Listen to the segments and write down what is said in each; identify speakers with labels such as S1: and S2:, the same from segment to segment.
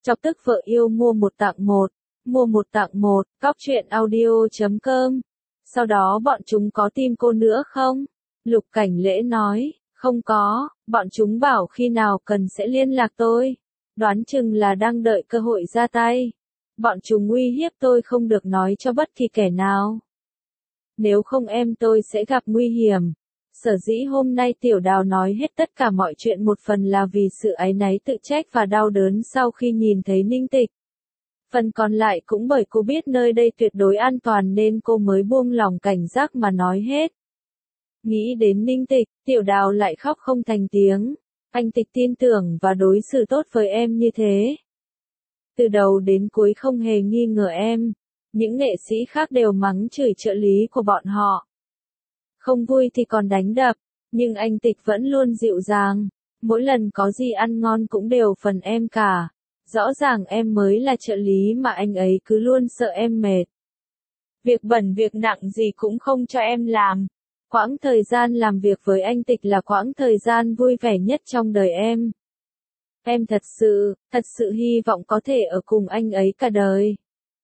S1: Chọc tức vợ yêu mua một tặng một. Mua một tặng một, cóc.truyện.audio.com. Sau đó bọn chúng có tin cô nữa không? Lục Cảnh Lễ nói, không có, bọn chúng bảo khi nào cần sẽ liên lạc tôi. Đoán chừng là đang đợi cơ hội ra tay. Bọn chúng uy hiếp tôi không được nói cho bất kỳ kẻ nào. Nếu không em tôi sẽ gặp nguy hiểm. Sở dĩ hôm nay Tiểu Đào nói hết tất cả mọi chuyện một phần là vì sự áy náy tự trách và đau đớn sau khi nhìn thấy Ninh Tịch. Phần còn lại cũng bởi cô biết nơi đây tuyệt đối an toàn nên cô mới buông lỏng cảnh giác mà nói hết. Nghĩ đến Ninh Tịch, Tiểu Đào lại khóc không thành tiếng. Anh Tịch tin tưởng và đối xử tốt với em như thế. Từ đầu đến cuối không hề nghi ngờ em. Những nghệ sĩ khác đều mắng chửi trợ lý của bọn họ. Không vui thì còn đánh đập, nhưng anh Tịch vẫn luôn dịu dàng. Mỗi lần có gì ăn ngon cũng đều phần em cả. Rõ ràng em mới là trợ lý mà anh ấy cứ luôn sợ em mệt. Việc bẩn việc nặng gì cũng không cho em làm. Quãng thời gian làm việc với anh Tịch là quãng thời gian vui vẻ nhất trong đời em. Em thật sự hy vọng có thể ở cùng anh ấy cả đời.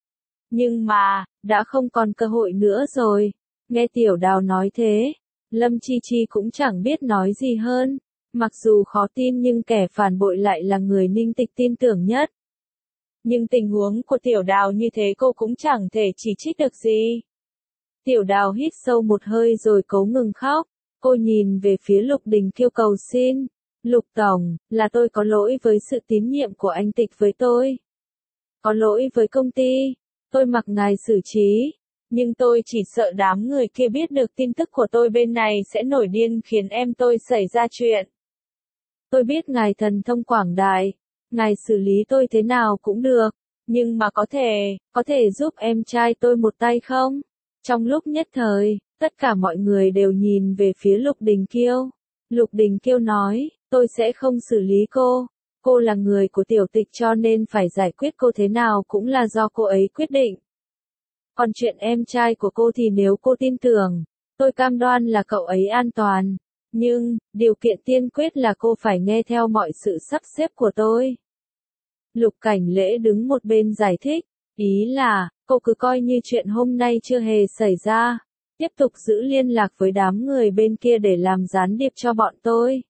S1: Nhưng mà, đã không còn cơ hội nữa rồi. Nghe Tiểu Đào nói thế, Lâm Chi Chi cũng chẳng biết nói gì hơn. Mặc dù khó tin nhưng kẻ phản bội lại là người Ninh Tịch tin tưởng nhất. Nhưng tình huống của Tiểu Đào như thế cô cũng chẳng thể chỉ trích được gì. Tiểu Đào hít sâu một hơi rồi cố ngừng khóc. Cô nhìn về phía Lục Đình Kiêu cầu xin. Lục Tổng, là tôi có lỗi với sự tín nhiệm của anh Tịch với tôi. Có lỗi với công ty. Tôi mặc ngài xử trí. Nhưng tôi chỉ sợ đám người kia biết được tin tức của tôi bên này sẽ nổi điên khiến em tôi xảy ra chuyện. Tôi biết ngài thần thông quảng đại. Ngài xử lý tôi thế nào cũng được. Nhưng mà có thể giúp em trai tôi một tay không? Trong lúc nhất thời, tất cả mọi người đều nhìn về phía Lục Đình Kiêu. Lục Đình Kiêu nói, tôi sẽ không xử lý cô. Cô là người của Tiểu Tịch cho nên phải giải quyết cô thế nào cũng là do cô ấy quyết định. Còn chuyện em trai của cô thì nếu cô tin tưởng, tôi cam đoan là cậu ấy an toàn. Nhưng, điều kiện tiên quyết là cô phải nghe theo mọi sự sắp xếp của tôi. Lục Cảnh Lễ đứng một bên giải thích, ý là, cô cứ coi như chuyện hôm nay chưa hề xảy ra. Tiếp tục giữ liên lạc với đám người bên kia để làm gián điệp cho bọn tôi.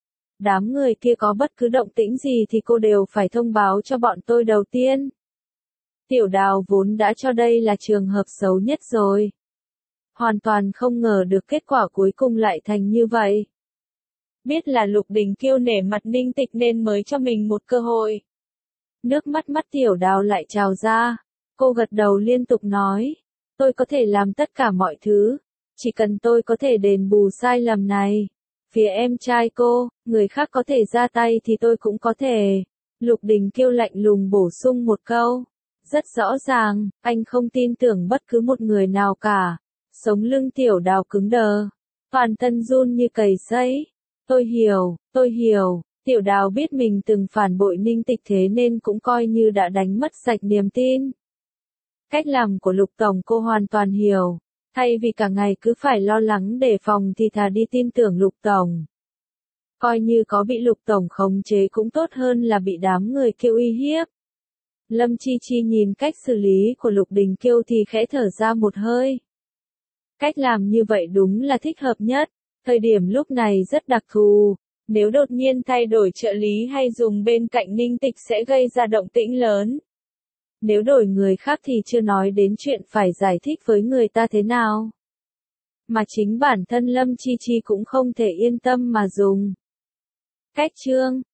S1: Đám người kia có bất cứ động tĩnh gì thì cô đều phải thông báo cho bọn tôi đầu tiên. Tiểu Đào vốn đã cho đây là trường hợp xấu nhất rồi. Hoàn toàn không ngờ được kết quả cuối cùng lại thành như vậy. Biết là Lục Đình Kiêu nể mặt Ninh Tịch nên mới cho mình một cơ hội. Nước mắt Tiểu Đào lại trào ra. Cô gật đầu liên tục nói. Tôi có thể làm tất cả mọi thứ. Chỉ cần tôi có thể đền bù sai lầm này. Phía em trai cô, người khác có thể ra tay thì tôi cũng có thể. Lục Đình Kiêu lạnh lùng bổ sung một câu. Rất rõ ràng, anh không tin tưởng bất cứ một người nào cả. Sống lưng Tiểu Đào cứng đờ. Toàn thân run như cầy sấy. Tôi hiểu. Tiểu Đào biết mình từng phản bội Ninh Tịch thế nên cũng coi như đã đánh mất sạch niềm tin. Cách làm của Lục Tổng cô hoàn toàn hiểu. Thay vì cả ngày cứ phải lo lắng đề phòng thì thà đi tin tưởng Lục Tổng. Coi như có bị Lục Tổng khống chế cũng tốt hơn là bị đám người kêu uy hiếp. Lâm Chi Chi nhìn cách xử lý của Lục Đình Kiêu thì khẽ thở ra một hơi. Cách làm như vậy đúng là thích hợp nhất. Thời điểm lúc này rất đặc thù. Nếu đột nhiên thay đổi trợ lý hay dùng bên cạnh Ninh Tịch sẽ gây ra động tĩnh lớn. Nếu đổi người khác thì chưa nói đến chuyện phải giải thích với người ta thế nào. Mà chính bản thân Lâm Chi Chi cũng không thể yên tâm mà dùng. Cách chương